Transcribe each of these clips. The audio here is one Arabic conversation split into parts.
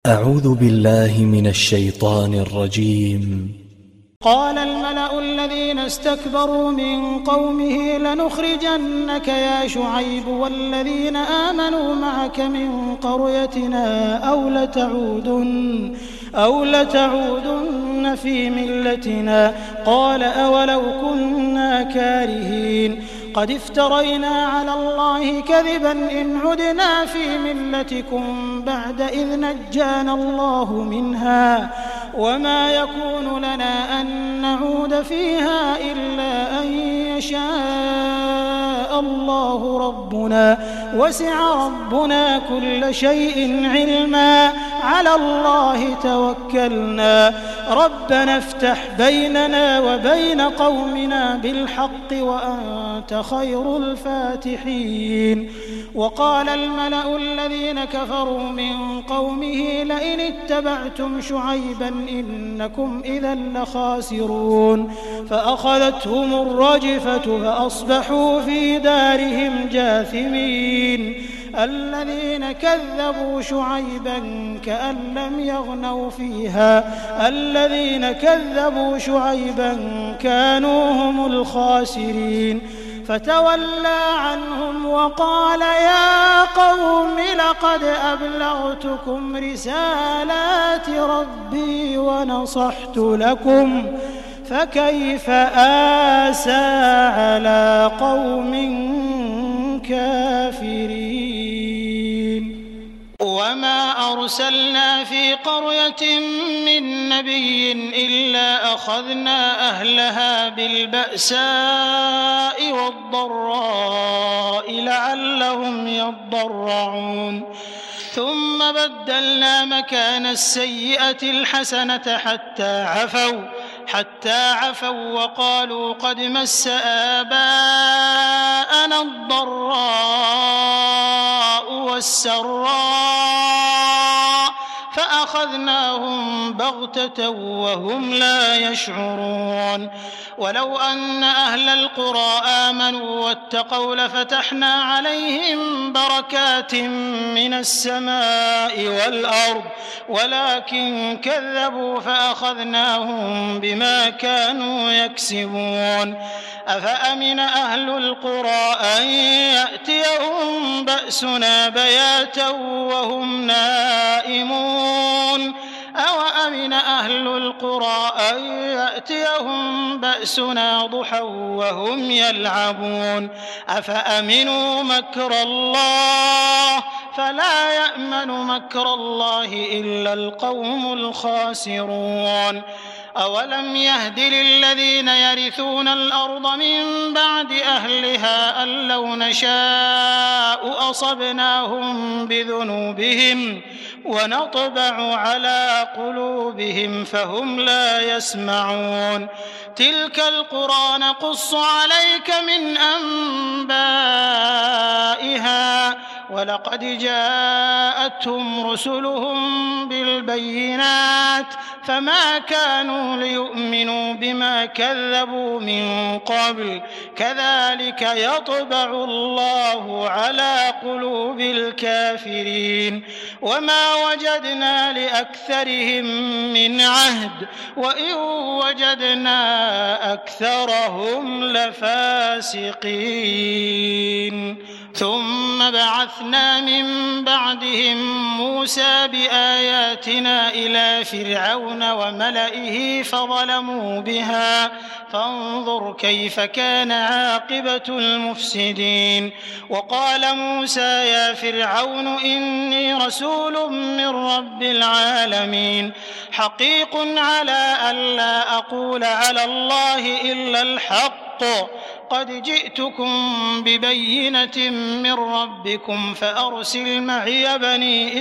أعوذ بالله من الشيطان الرجيم. قال الملأ الذين استكبروا من قومه لنخرجنك يا شعيب والذين آمنوا معك من قريتنا أو لتعودن في ملتنا. قال أولو كنا كارهين قد افترينا على الله كذبا إن عدنا في ملتكم بعد إذ نجانا الله منها وما يكون لنا أن نعود فيها إلا أن يشاء الله ربنا وسع ربنا كل شيء علما على الله توكلنا ربنا افتح بيننا وبين قومنا بالحق وأنت خير الفاتحين. وقال الملأ الذين كفروا من قومه لئن اتبعتم شعيبا إنكم إذا لخاسرون فأخذتهم الرجفة فأصبحوا في دارهم جاثمين. الذين كذبوا شعيبا كأن لم يغنوا فيها الذين كذبوا شعيبا كانوا هم الخاسرين. فتولى عنهم وقال يا قوم لقد أبلغتكم رسالات ربي ونصحت لكم فكيف آسى على قوم كافرين. وما أرسلنا في قرية من نبي إلا أخذنا أهلها بالبأساء والضراء لعلهم يضرعون ثم بدلنا مكان السيئة الحسنة حتى عفوا وقالوا قد مس آباءنا الضراء والسراء فأخذناهم بغتة وهم لا يشعرون. ولو أن أهل القرى آمنوا واتقوا لفتحنا عليهم بركات من السماء والأرض ولكن كذبوا فأخذناهم بما كانوا يكسبون. أفأمن أهل القرى أن يأتيهم بأسنا بياتا وهم نائمون أوأمن أهل القرى أن يأتيهم بأسنا ضحى وهم يلعبون أفأمنوا مكر الله فلا يأمن مكر الله إلا القوم الخاسرون. أولم يهد للذين يرثون الأرض من بعد أهلها أن لو نشاء أصبناهم بذنوبهم ونطبع على قلوبهم فهم لا يسمعون. تلك القرى نقص عليك من أنبائها ولقد جاءتهم رسلهم بالبينات فما كانوا ليؤمنوا بما كذبوا من قبل كذلك يطبع الله على قلوب الكافرين. وما وجدنا لأكثرهم من عهد وإن وجدنا أكثرهم لفاسقين. ثم بعثنا من بعدهم موسى بآياتنا إلى فرعون وملئه فظلموا بها فانظر كيف كان عاقبة المفسدين. وقال موسى يا فرعون إني رسول من رب العالمين حقيق على ألا أقول على الله إلا الحق قد جئتكم ببينة من ربكم فأرسل معي بني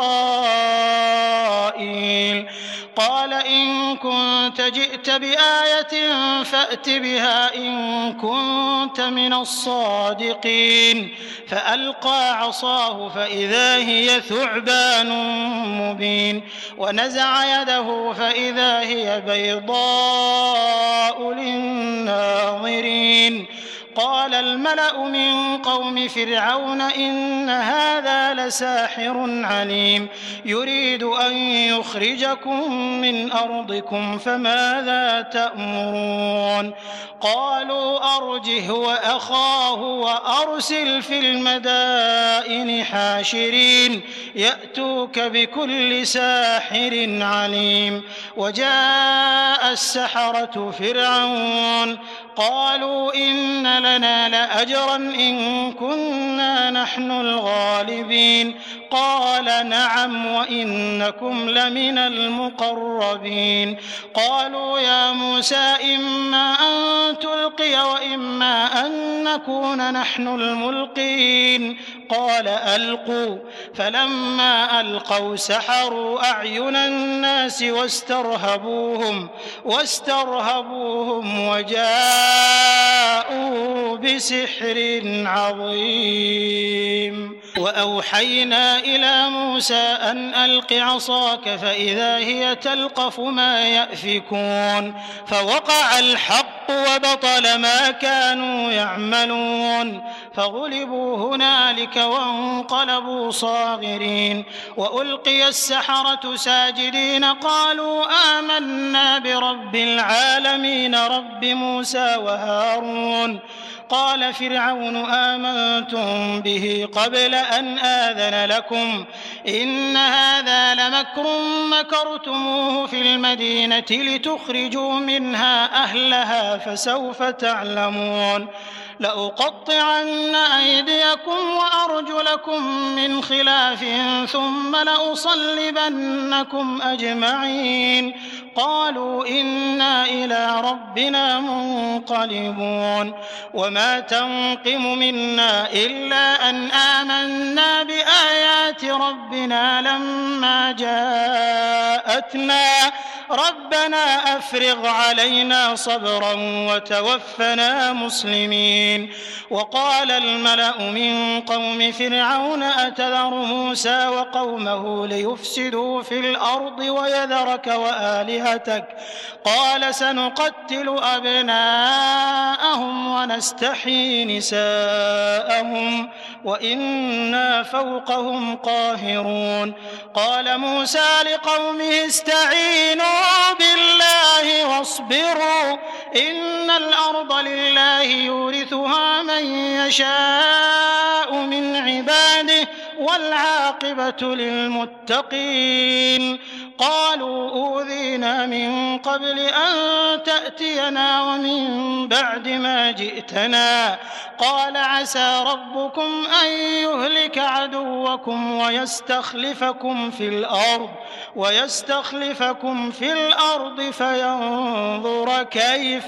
إسرائيل. قال إن كنت جئت بآية فأت بها إن كنت من الصادقين. فألقى عصاه فإذا هي ثعبان مبين ونزع يده فإذا هي بيضاء للناظرين. قال الملأ من قوم فرعون إن هذا لساحر عليم يريد أن يخرجكم من أرضكم فماذا تأمرون قالوا أرجه وأخاه وأرسل في المدائن حاشرين يأتوك بكل ساحر عليم وجاء السحرة فرعون قالوا إن لنا لأجرا إن كنا نحن الغالبين قال نعم وإنكم لمن المقربين قالوا يا موسى إما أن تلقي وإما أن نكون نحن الملقين قال ألقوا فلما ألقوا سحروا أعين الناس واسترهبوهم وجاءوا بسحر عظيم وأوحينا إلى موسى أن ألق عصاك فإذا هي تلقف ما يأفكون فوقع الحق وبطل ما كانوا يعملون فغلبوا هنالك وانقلبوا صاغرين وألقي السحرة ساجدين قالوا آمنا برب العالمين رب موسى وهارون قال فرعون آمنتم به قبل أن آذن لكم إن هذا لمكر مكرتموه في المدينة لتخرجوا منها أهلها فسوف تعلمون لأقطعن أيديكم وأرجلكم من خلاف ثم لأصلبنكم أجمعين قالوا إنا إلى ربنا منقلبون وما تنقم منا إلا أن آمنا بآيات ربنا لما جاءتنا ربنا أفرغ علينا صبرا وتوفنا مسلمين وقال الملأ من قوم فرعون أتذر موسى وقومه ليفسدوا في الأرض ويذرك وآلهتك قال سنقتل أبناءهم ونستحيي نساءهم وإنا فوقهم قاهرون قال موسى لقومه استعينوا بالله واصبروا إن الأرض لله يورثها من يشاء من عباده والعاقبة للمتقين قالوا أوذينا من قبل أن تأتينا ومن بعد ما جئتنا قال عسى ربكم أن يهلك عدوكم ويستخلفكم في الأرض فينظر كيف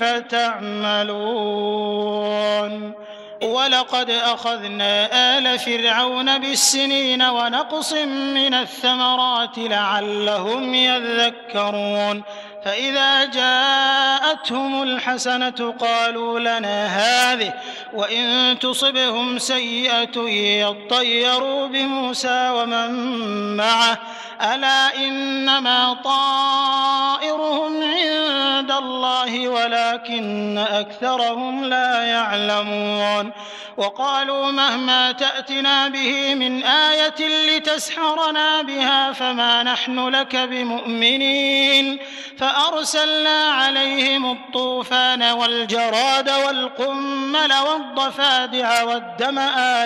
تعملون ولقد أخذنا آل فرعون بالسنين ونقص من الثمرات لعلهم يذكرون فإذا جاءتهم الحسنة قالوا لنا هذه وإن تصبهم سيئة يطيروا بموسى ومن معه ألا إنما طائرهم عند الله ولكن أكثرهم لا يعلمون وقالوا مهما تأتنا به من آية لتسحرنا بها فما نحن لك بمؤمنين فأرسلنا عليهم الطوفان والجراد والقمل والضفادع والدم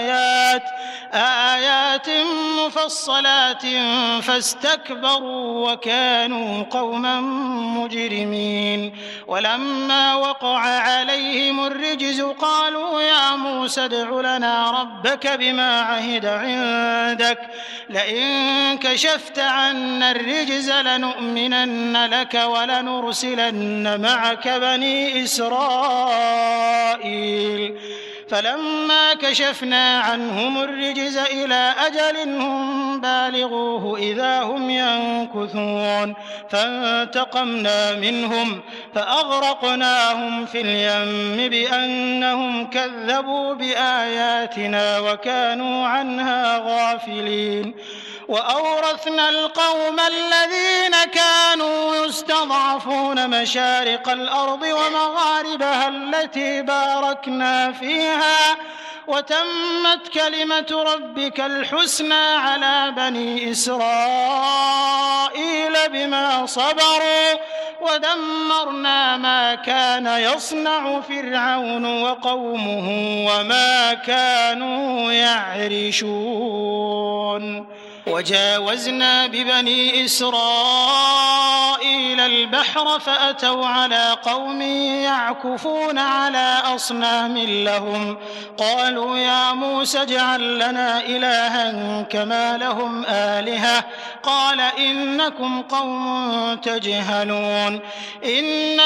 آيات مفصلات فاستكبروا وكانوا قوما مجرمين ولما وقع عليهم الرجز قالوا يا موسى ادع لنا ربك بما عهد عندك لئن كشفت عنا الرجز لنؤمنن لك ولنرسلن معك بني إسرائيل فلما كشفنا عنهم الرجز إلى أجل هم بالغوه إذا هم ينكثون فانتقمنا منهم فأغرقناهم في اليم بأنهم كذبوا بآياتنا وكانوا عنها غافلين وأورثنا القوم الذين كانوا يستضعفون مشارق الأرض ومغاربها التي باركنا فيها وتمت كلمة ربك الحسنى على بني إسرائيل بما صبروا ودمرنا ما كان يصنع فرعون وقومه وما كانوا يعرشون وجاوزنا ببني إسرائيل البحر فأتوا على قوم يعكفون على أصنام لهم قالوا يا موسى اجعل لنا إلها كما لهم آلهة قال إنكم قوم تجهلون إن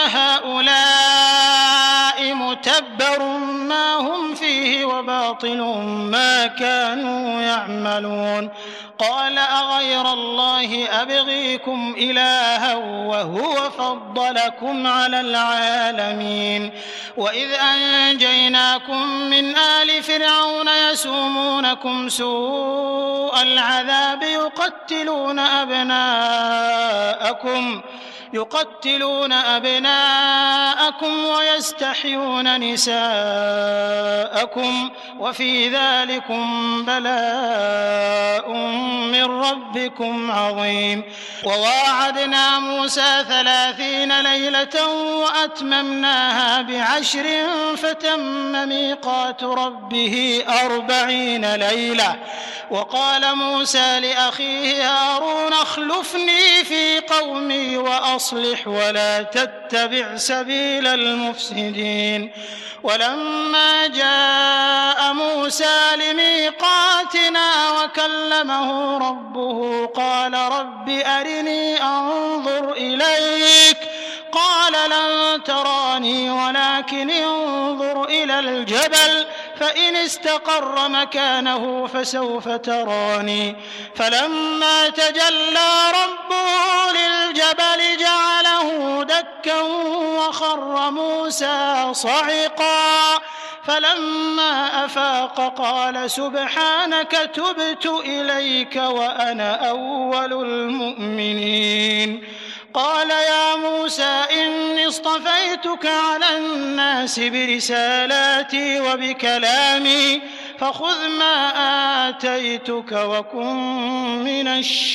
هؤلاء متبر ما هم فيه وباطل ما كانوا يعملون قال أغير الله أبغيكم إلها وهو فضلكم على العالمين وإذ أنجيناكم من آل فرعون يسومونكم سوء العذاب يقتلون أبناءكم ويستحيون نساءكم وفي ذلكم بلاء من ربكم عظيم وواعدنا موسى 30 ليلة وأتممناها ب10 فتم ميقات ربه 40 ليلة وقال موسى لأخيه هارون اخلفني في قومي وأصلح ولا تتبع سبيل المفسدين ولما جاء موسى لميقاتنا وكلمه ربه قال رب أرني أنظر إليك قال لن تراني ولكن انظر إلى الجبل فإن استقر مكانه فسوف تراني فلما تجلى ربه للجبل جعله دكا وخر موسى صعقا فلما أفاق قال سبحانك تبت إليك وأنا أول المؤمنين قال يا موسى إني اصطفيتك على الناس برسالاتي وبكلامي فخذ ما آتيتك وكن من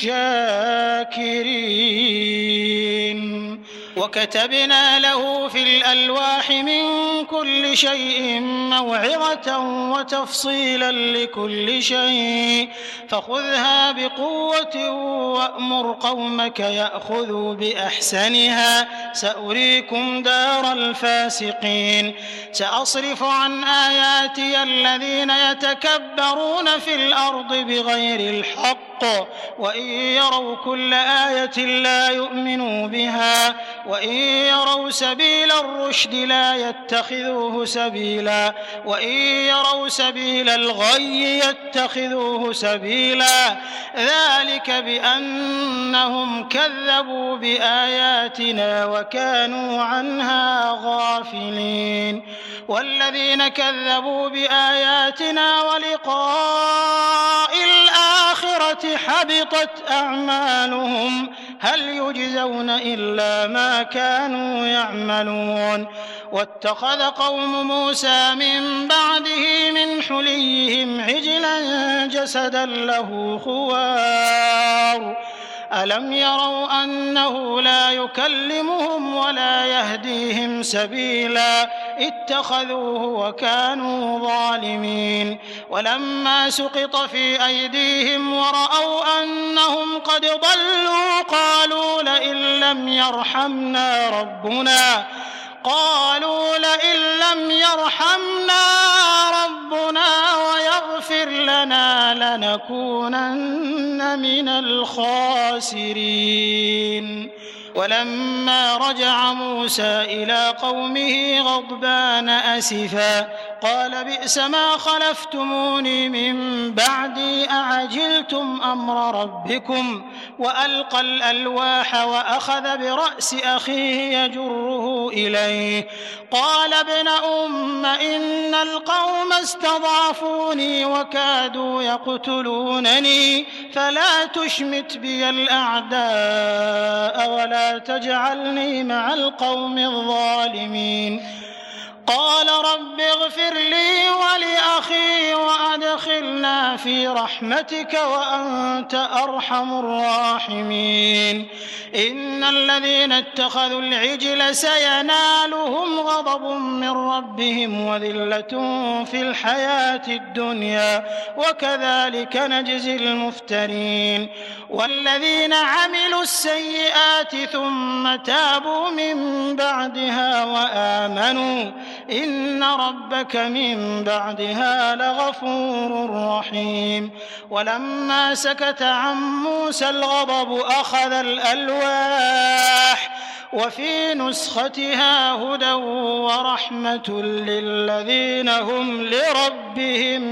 الشاكرين وكتبنا له في الألواح من كل شيء موعظة وتفصيلا لكل شيء فخذها بقوة وأمر قومك يأخذوا بأحسنها سأريكم دار الفاسقين سأصرف عن آياتي الذين يتكبرون في الأرض بغير الحق وإن يروا كل آية لا يؤمنوا بها وإن يروا سبيل الرشد لا يتخذوه سبيلا وإن يروا سبيل الغي يتخذوه سبيلا ذلك بأنهم كذبوا بآياتنا وكانوا عنها غافلين والذين كذبوا بآياتنا ولقاء الآخرة حبطت أعمالهم هل يجزون إلا ما كانوا يعملون واتخذ قوم موسى من بعده من حليهم عجلا جسدا له خوار ألم يروا أنه لا يكلمهم ولا يهديهم سبيلا اتخذوه وكانوا ظالمين ولما سقط في أيديهم ورأوا أنهم قد ضلوا قالوا لئن لم يرحمنا ربنا ويغفر لنا لنكونن من الخاسرين ولما رجع موسى إلى قومه غضبان أسفا قال بئس ما خلفتموني من بعدي أعجلتم أمر ربكم وألقى الألواح وأخذ برأس أخيه يجره إليه قال ابن أم إن القوم استضعفوني وكادوا يقتلونني فلا تشمت بي الأعداء ولا تجعلني مع القوم الظالمين قال رب اغفر لي ولأخي وأدخلنا في رحمتك وأنت أرحم الراحمين إن الذين اتخذوا العجل سينالهم غضب من ربهم وذلة في الحياة الدنيا وكذلك نجزي المفترين والذين عملوا السيئات ثم تابوا من بعدها وآمنوا إن ربك من بعدها لغفور رحيم ولما سكت عن موسى الغضب أخذ الألواح وفي نسختها هدى ورحمة للذين هم لربهم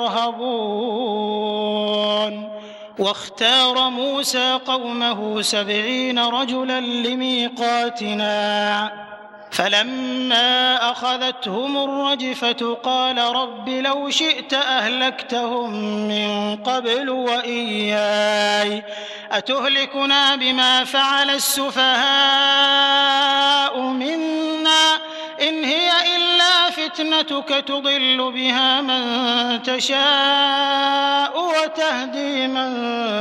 يرهبون واختار موسى قومه 70 رجلا لميقاتنا فلما أخذتهم الرجفة قال رب لو شئت أهلكتهم من قبل وإياي أتهلكنا بما فعل السفهاء منا إن هي إلا فتنتك تضل بها من تشاء وتهدي من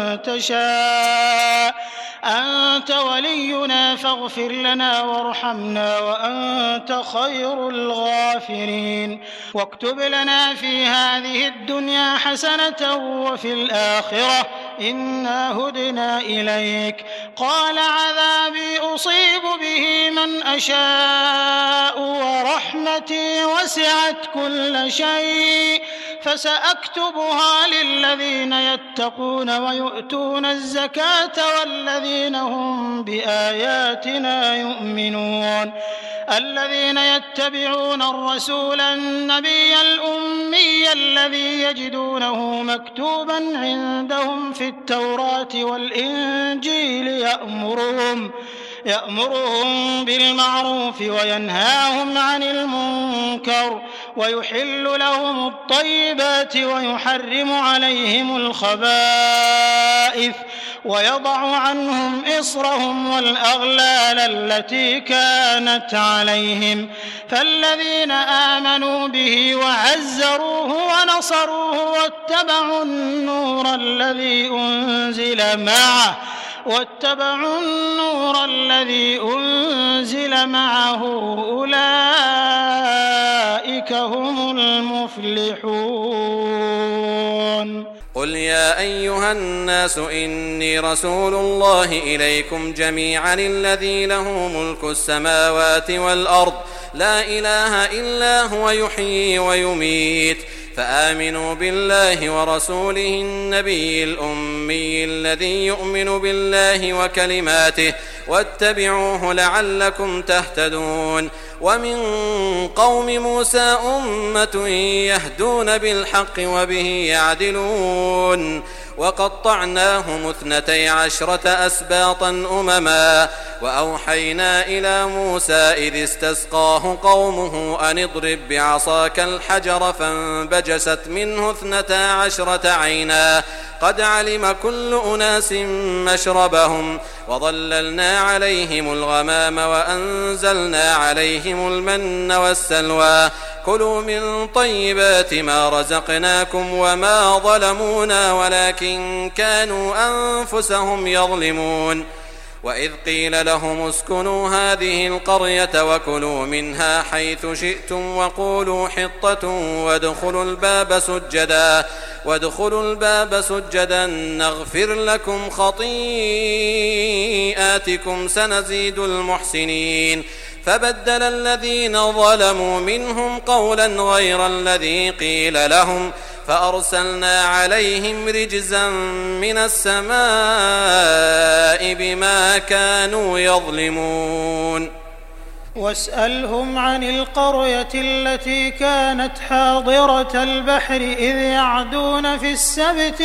تشاء أنت ولينا فاغفر لنا وارحمنا وأنت خير الغافرين واكتب لنا في هذه الدنيا حسنة وفي الآخرة إنا هدنا إليك قال عذابي أصيب به من أشاء ورحمتي وسعت كل شيء فسأكتبها للذين يتقون ويؤتون الزكاة والذين هم بآياتنا يؤمنون الذين يتبعون الرسول النبي الأمي الذي يجدونه مكتوبا عندهم في التوراة والإنجيل يأمرهم بالمعروف وينهاهم عن المنكر ويحل لهم الطيبات ويحرم عليهم الخبائث ويضع عنهم إصرهم والأغلال التي كانت عليهم فالذين آمنوا به وعزروه ونصروه واتبعوا النور الذي أنزل معه أولئك هم المفلحون قل يا أيها الناس إني رسول الله إليكم جميعا الذي له ملك السماوات والأرض لا إله إلا هو يحيي ويميت فآمنوا بالله ورسوله النبي الأمي الذي يؤمن بالله وكلماته واتبعوه لعلكم تهتدون ومن قوم موسى أمة يهدون بالحق وبه يعدلون وقطعناهم 12 أسباطا أمما وأوحينا إلى موسى إذ استسقاه قومه أن اضرب بعصاك الحجر فانبجست منه 12 عينا قد علم كل أناس مشربهم وظللنا عليهم الغمام وأنزلنا عليهم المن والسلوى كلوا من طيبات ما رزقناكم وما ظلمونا ولكن كانوا أنفسهم يظلمون وإذ قيل لهم اسكنوا هذه القرية وكلوا منها حيث شئتم وقولوا حطة وادخلوا الباب سجدا نغفر لكم خطيئاتكم سنزيد المحسنين فبدل الذين ظلموا منهم قولا غير الذي قيل لهم فأرسلنا عليهم رجزا من السماء بما كانوا يظلمون واسألهم عن القرية التي كانت حاضرة البحر إذ يعدون في السبت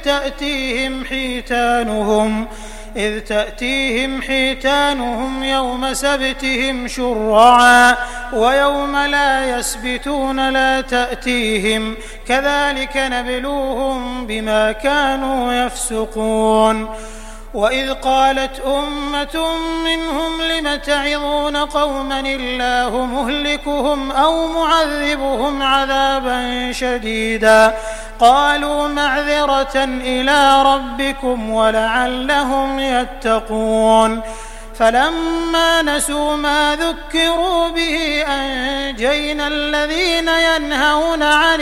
إذ تأتيهم حيتانهم يوم سبتهم شرعا ويوم لا يسبتون لا تأتيهم كذلك نبلوهم بما كانوا يفسقون وإذ قالت أمة منهم لم تعظون قوما الله مهلكهم أو معذبهم عذابا شديدا قالوا معذرة إلى ربكم ولعلهم يتقون فلما نسوا ما ذكروا به أنجينا الذين ينهون عن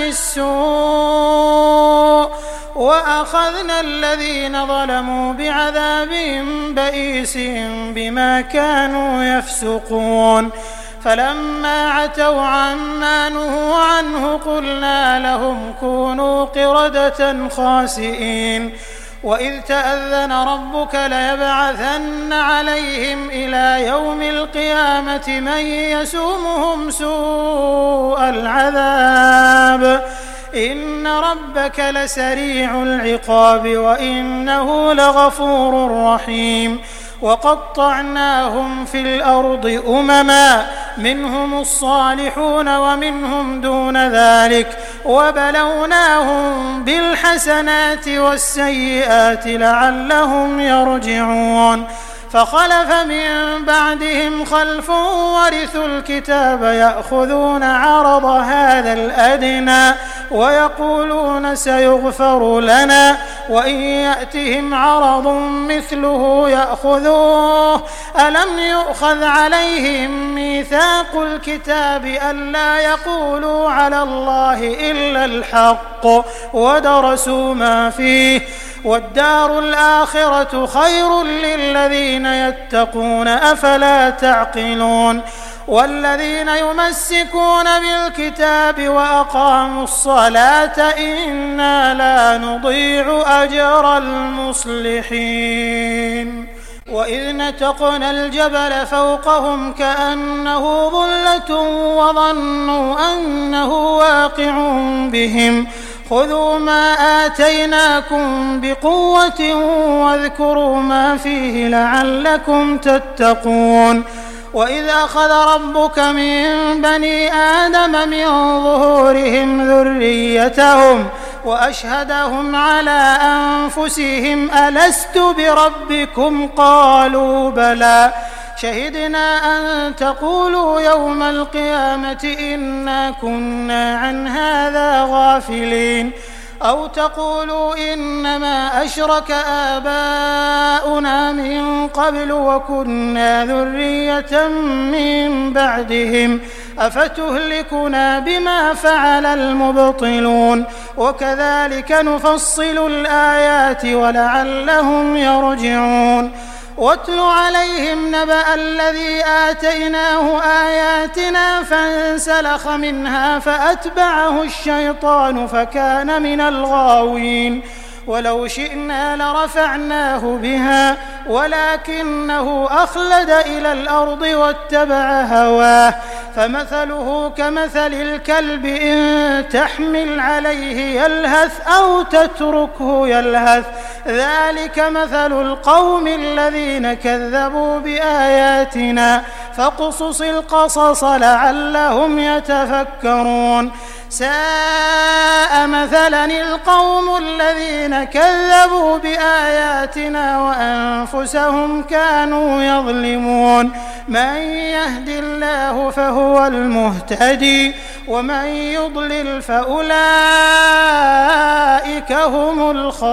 السوء وأخذنا الذين ظلموا بعذاب بئيس بما كانوا يفسقون فلما عتوا عما نهوا عنه قلنا لهم كونوا قردة خاسئين وإذ تأذن ربك ليبعثن عليهم إلى يوم القيامة من يسومهم سوء العذاب إن ربك لسريع العقاب وإنه لغفور رحيم وقطعناهم في الأرض أمما منهم الصالحون ومنهم دون ذلك وبلوناهم بالحسنات والسيئات لعلهم يرجعون فخلف من بعدهم خلف ورثوا الكتاب يأخذون عرض هذا الأدنى ويقولون سيغفر لنا وإن يأتهم عرض مثله يأخذوه ألم يؤخذ عليهم ميثاق الكتاب ألا يقولوا على الله إلا الحق ودرسوا ما فيه والدار الآخرة خير للذين يتقون أفلا تعقلون والذين يمسكون بالكتاب وأقاموا الصلاة إنا لا نضيع أجر المصلحين وإذ نتقنا الجبل فوقهم كأنه ظلة وظنوا أنه واقع بهم خذوا ما آتيناكم بقوة واذكروا ما فيه لعلكم تتقون وإذ أخذ ربك من بني آدم من ظهورهم ذريتهم وأشهدهم على أنفسهم ألست بربكم قالوا بلى شهدنا أن تقولوا يوم القيامة إنا كنا عن هذا غافلين أو تقولوا إنما أشرك آباؤنا من قبل وكنا ذرية من بعدهم أفتهلكنا بما فعل المبطلون وكذلك نفصل الآيات ولعلهم يرجعون واتل عليهم نبأ الذي آتيناه آياتنا فانسلخ منها فأتبعه الشيطان فكان من الغاوين ولو شئنا لرفعناه بها ولكنه أخلد إلى الأرض واتبع هواه فمثله كمثل الكلب إن تحمل عليه يلهث أو تتركه يلهث ذلك مثل القوم الذين كذبوا بآياتنا فاقصص القصص لعلهم يتفكرون ساء مثلا القوم الذين كذبوا بآياتنا وأنفسهم كانوا يظلمون من يهد الله فهو المهتدي ومن يضلل فأولئك هم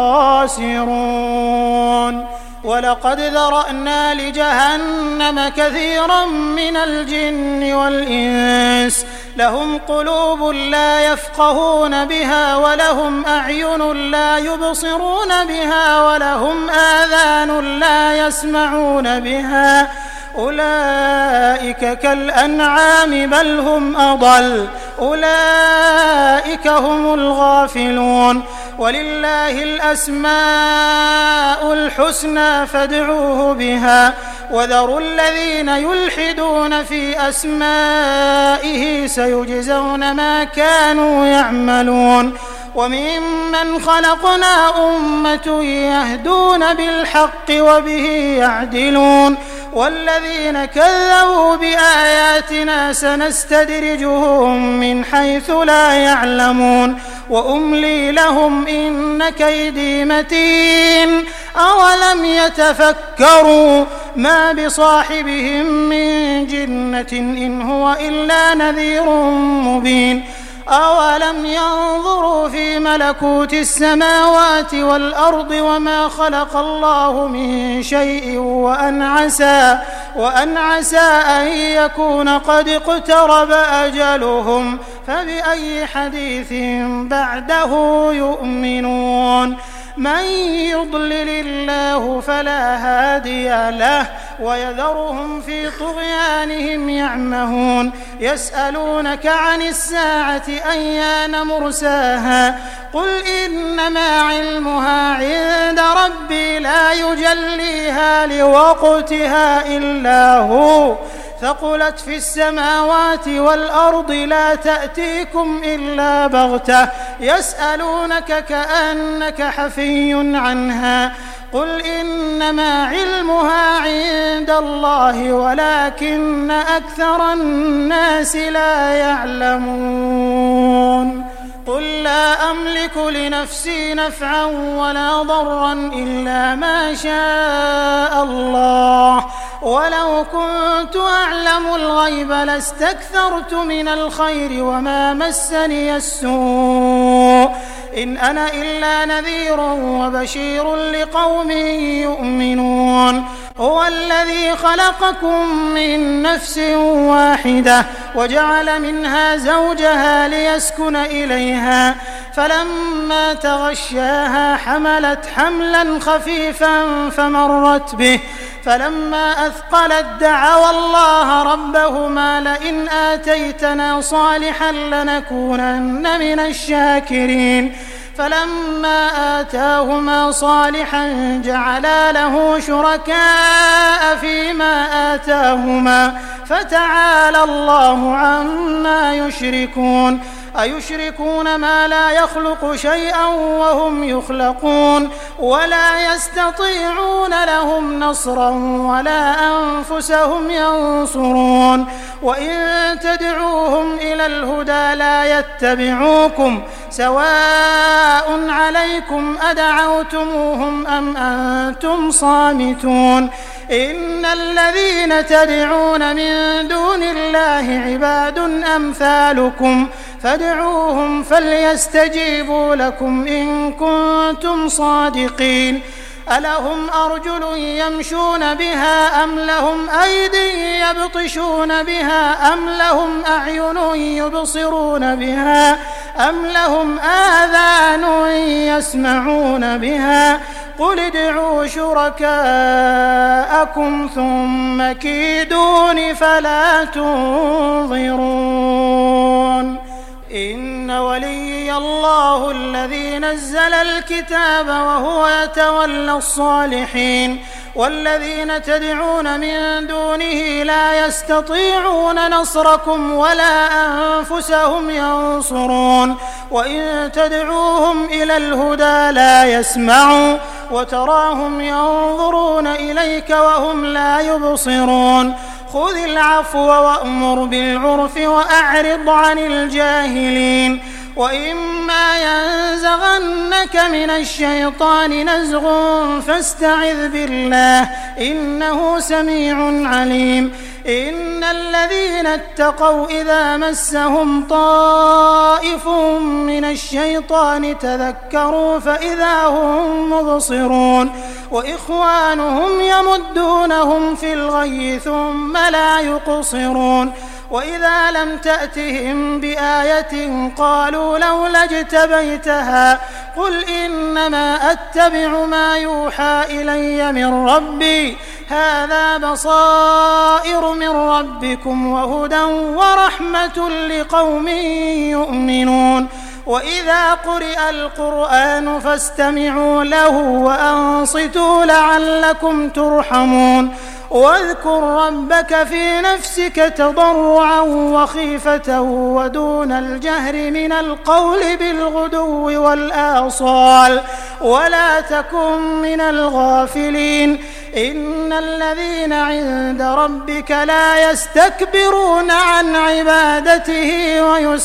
الخاسرون ولقد ذرأنا لجهنم كثيرا من الجن والإنس لهم قلوب لا يفقهون بها ولهم أعين لا يبصرون بها ولهم آذان لا يسمعون بها أولئك كالأنعام بل هم أضل أولئك هم الغافلون ولله الأسماء الحسنى فادعوه بها وذروا الذين يلحدون في أسمائه سيجزون ما كانوا يعملون وممن خلقنا أمة يهدون بالحق وبه يعدلون والذين كذبوا بآياتنا سنستدرجهم من حيث لا يعلمون وأملي لهم إن كيدي متين أولم يتفكروا ما بصاحبهم من جنة إن هو إلا نذير مبين أولم ينظروا في ملكوت السماوات والأرض وما خلق الله من شيء وأن عسى أن يكون قد اقترب أجلهم فبأي حديث بعده يؤمنون من يضلل الله فلا هادي له ويذرهم في طغيانهم يعمهون يسألونك عن الساعة أيان مرساها قل إنما علمها عند ربي لا يجليها لوقتها إلا هو ثقلت في السماوات والأرض لا تأتيكم إلا بغتة يسألونك كأنك حفي عنها قل إنما علمها عند الله ولكن أكثر الناس لا يعلمون قل لا أملك لنفسي نفعا ولا ضرا إلا ما شاء الله ولو كنت أعلم الغيب لاستكثرت من الخير وما مسني السوء إن أنا إلا نذير وبشير لقوم يؤمنون هو الذي خلقكم من نفس واحدة وجعل منها زوجها ليسكن إليها فلما تغشاها حملت حملا خفيفا فمرت به فلما أثقلت دعوا الله ربهما لئن آتيتنا صالحا لنكونن من الشاكرين فلما آتاهما صالحا جعلا له شركاء فيما آتاهما فتعالى الله عما يشركون أيشركون ما لا يخلق شيئا وهم يخلقون ولا يستطيعون لهم نصرا ولا أنفسهم ينصرون وإن تدعوهم إلى الهدى لا يتبعوكم سواء عليكم أدعوتموهم أم أنتم صامتون إن الذين تدعون من دون الله عباد أمثالكم فادعوهم فليستجيبوا لكم إن كنتم صادقين ألهم أرجل يمشون بها أم لهم أيدي يبطشون بها أم لهم أعين يبصرون بها أم لهم آذان يسمعون بها قل ادعوا شركاءكم ثم كيدون فلا تنظرون إن وليي الله الذي نزل الكتاب وهو يتولى الصالحين والذين تدعون من دونه لا يستطيعون نصركم ولا أنفسهم ينصرون وإن تدعوهم إلى الهدى لا يسمعوا وتراهم ينظرون إليك وهم لا يبصرون خذ العفو وأمر بالعرف وأعرض عن الجاهلين وإما ينزغنك من الشيطان نزغ فاستعذ بالله إنه سميع عليم إن الذين اتقوا إذا مسهم طائف من الشيطان تذكروا فإذا هم مبصرون وإخوانهم يمدونهم في الغي ثم لا يقصرون وإذا لم تأتهم بآية قالوا لولا اجتبيتها قل إنما أتبع ما يوحى إلي من ربي هذا بصائر من ربكم وهدى ورحمة لقوم يؤمنون وإذا قرئ القرآن فاستمعوا له وأنصتوا لعلكم ترحمون واذكر ربك في نفسك تضرعا وخيفة ودون الجهر من القول بالغدو والآصال ولا تكن من الغافلين إن الذين عند ربك لا يستكبرون عن عبادته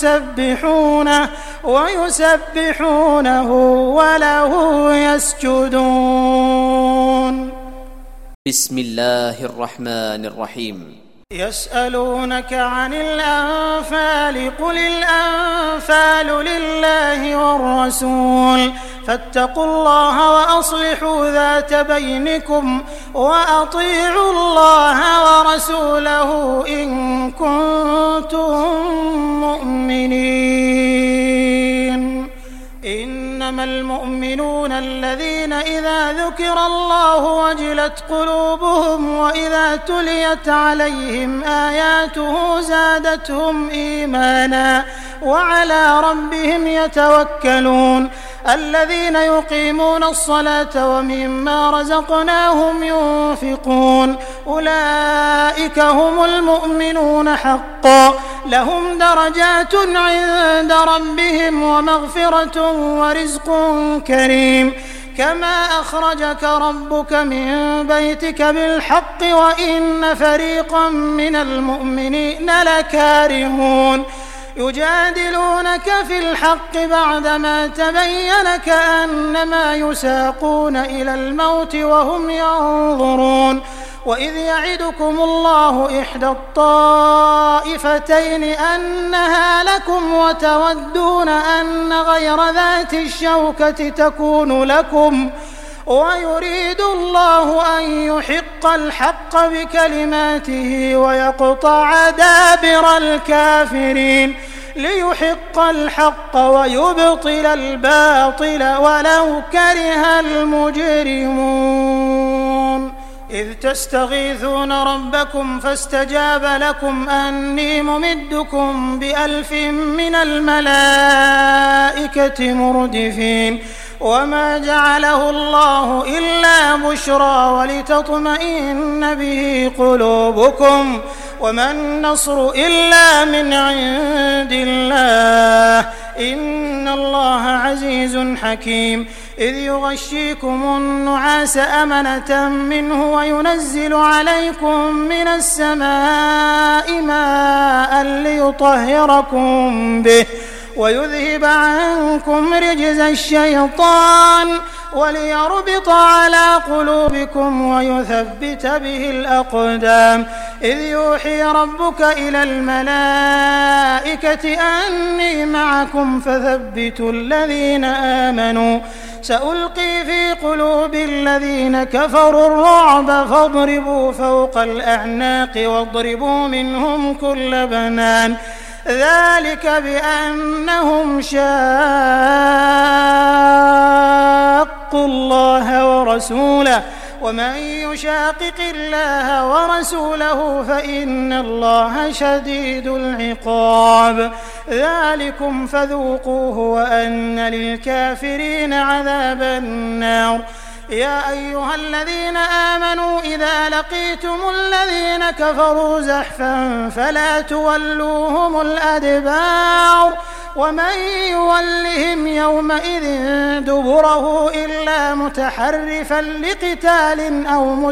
ويسبحونه وله يسجدون. بسم الله الرحمن الرحيم. يسألونك عن الأنفال قل الأنفال لله والرسول فاتقوا الله وأصلحوا ذات بينكم وأطيعوا الله ورسوله إن كنتم مؤمنين. إنما المؤمنون الذين إذا ذكر الله وجلت قلوبهم وإذا تليت عليهم آياته زادتهم إيمانا وعلى ربهم يتوكلون. الذين يقيمون الصلاة ومما رزقناهم ينفقون أولئك هم المؤمنون حقا لهم درجات عند ربهم ومغفرة ورزق كريم. كما أخرجك ربك من بيتك بالحق وإن فريقا من المؤمنين لكارهون يجادلونك في الحق بعدما تبين كأنما يساقون إلى الموت وهم ينظرون. وإذ يعدكم الله إحدى الطائفتين أنها لكم وتودون أن غير ذات الشوكة تكون لكم ويريد الله أن يحق الحق بكلماته ويقطع دابر الكافرين ليحق الحق ويبطل الباطل ولو كره المجرمون. إذ تستغيثون ربكم فاستجاب لكم أني ممدكم ب1000 من الملائكة مردفين. وما جعله الله إلا بشرى ولتطمئن به قلوبكم وما النصر إلا من عند الله إن الله عزيز حكيم. إذ يغشيكم النعاس أمنة منه وينزل عليكم من السماء ماء ليطهركم به ويذهب عنكم رجز الشيطان وليربط على قلوبكم ويثبت به الأقدام. إذ يوحي ربك إلى الملائكة أني معكم فثبتوا الذين آمنوا سألقي في قلوب الذين كفروا الرعب فاضربوا فوق الأعناق واضربوا منهم كل بنان. ذلك بأنهم شاقوا الله ورسوله ومن يشاقق الله ورسوله فإن الله شديد العقاب. ذلكم فذوقوه وأن للكافرين عذاب النار. يا أيها الذين آمنوا إذا لقيتم الذين كفروا زحفا فلا تولوهم الأدبار ومن يولهم يومئذ دبره إلا متحرفا لقتال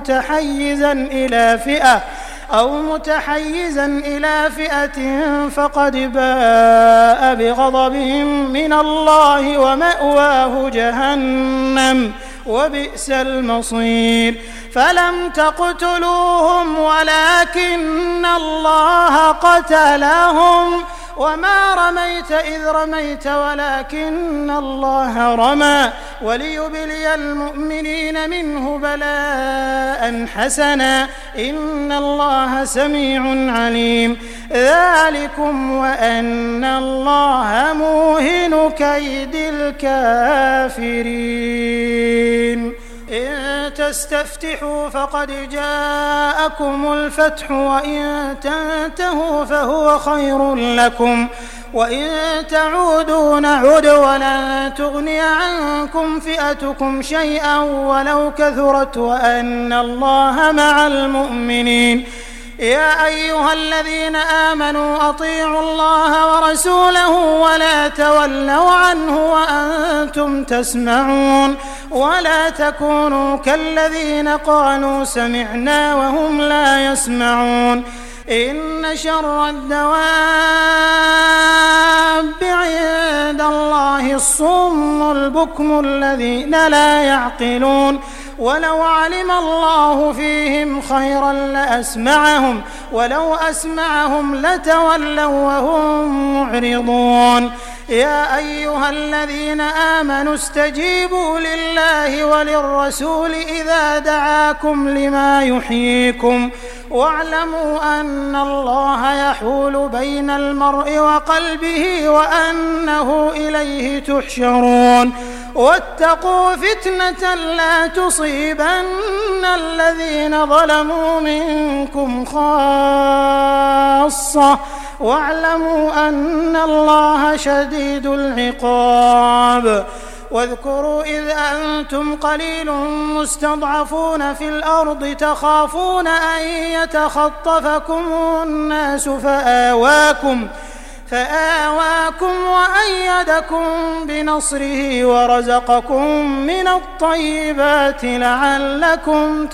أو متحيزا إلى فئة فقد باء بغضب من الله ومأواه جهنم وبئس المصير. فلم تقتلوهم ولكن الله قتلهم وما رميت إذ رميت ولكن الله رمى وليبلي المؤمنين منه بلاء حسنا إن الله سميع عليم. ذلكم وأن الله موهن كيد الكافرين. إن تستفتحوا فقد جاءكم الفتح وإن تنتهوا فهو خير لكم وإن تعودوا نعد ولن تغني عنكم فئتكم شيئا ولو كثرت وأن الله مع المؤمنين. يا أيها الذين آمنوا أطيعوا الله ورسوله ولا تولوا عنه وأنتم تسمعون ولا تكونوا كالذين قالوا سمعنا وهم لا يسمعون. إن شر الدواب عند الله الصم البكم الذين لا يعقلون ولو علم الله فيهم خيرا لأسمعهم ولو أسمعهم لتولوا وهم معرضون. يا أيها الذين آمنوا استجيبوا لله وللرسول إذا دعاكم لما يحييكم واعلموا أن الله يحول بين المرء وقلبه وأنه إليه تحشرون. واتقوا فتنة لا تصيبن الذين ظلموا منكم خاصة واعلموا أن الله شديد العقاب. واذكروا إذ أنتم قليل مستضعفون في الأرض تخافون أن يتخطفكم الناس فآواكم وأيدكم بنصره ورزقكم من الطيبات لعلكم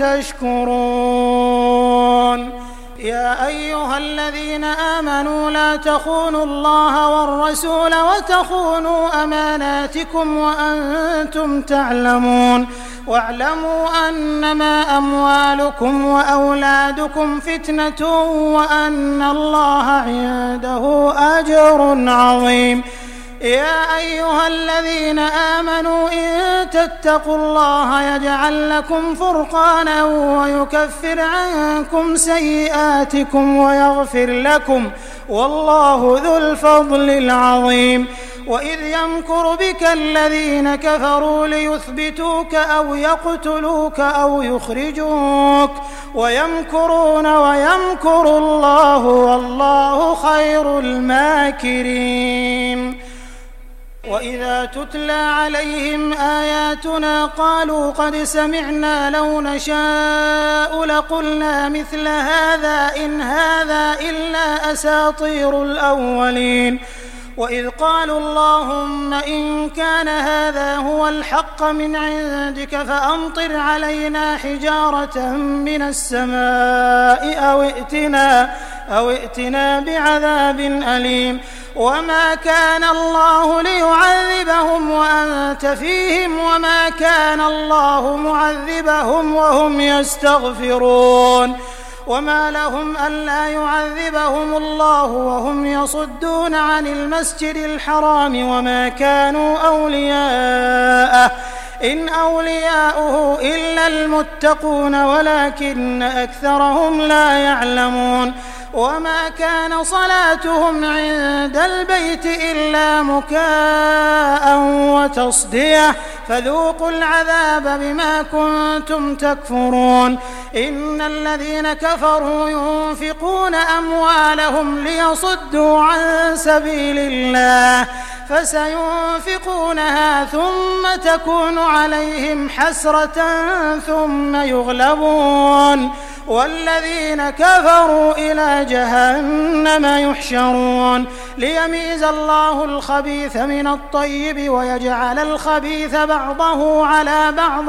تشكرون. يا أيها الذين آمنوا لا تخونوا الله والرسول وتخونوا أماناتكم وأنتم تعلمون واعلموا أنما أموالكم وأولادكم فتنة وأن الله عنده أجر عظيم. يا أيها الذين آمنوا إن تتقوا الله يجعل لكم فرقانا ويكفر عنكم سيئاتكم ويغفر لكم والله ذو الفضل العظيم. وإذ يمكر بك الذين كفروا ليثبتوك أو يقتلوك أو يخرجوك ويمكرون ويمكر الله والله خير الماكرين. وإذا تتلى عليهم آياتنا قالوا قد سمعنا لو نشاء لقلنا مثل هذا إن هذا إلا أساطير الأولين. وإذ قالوا اللهم إن كان هذا هو الحق من عندك فأمطر علينا حجارة من السماء أو ائتنا بعذاب أليم. وما كان الله ليعذبهم وأنت فيهم وما كان الله معذبهم وهم يستغفرون. وما لهم ألا يعذبهم الله وهم يصدون عن المسجد الحرام وما كانوا أولياءه إن أولياؤه إلا المتقون ولكن أكثرهم لا يعلمون. وما كان صلاتهم عند البيت إلا مكاء وتصدية فذوقوا العذاب بما كنتم تكفرون. إن الذين كفروا ينفقون أموالهم ليصدوا عن سبيل الله فسينفقونها ثم تكون عليهم حسرة ثم يغلبون والذين كفروا إلى جهنم يحشرون. ليميز الله الخبيث من الطيب ويجعل الخبيث بعضه على بعض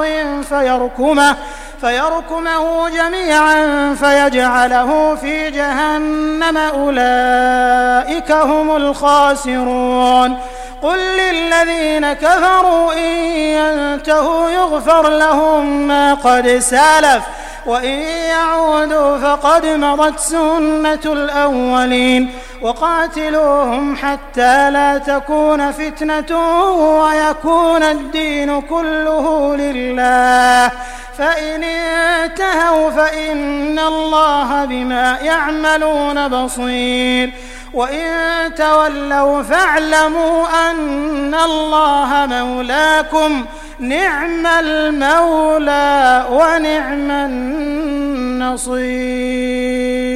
فيركمه جميعا فيجعله في جهنم أولئك هم الخاسرون. قل للذين كفروا إن ينتهوا يغفر لهم ما قد سلف وإن يعودوا فقد مضت سنة الأولين. وقاتلوهم حتى لا تكون فتنة ويكون الدين كله لله فإن انتهوا فإن الله بما يعملون بصير. وإن تولوا فاعلموا أن الله مولاكم نعم المولى ونعم النصير.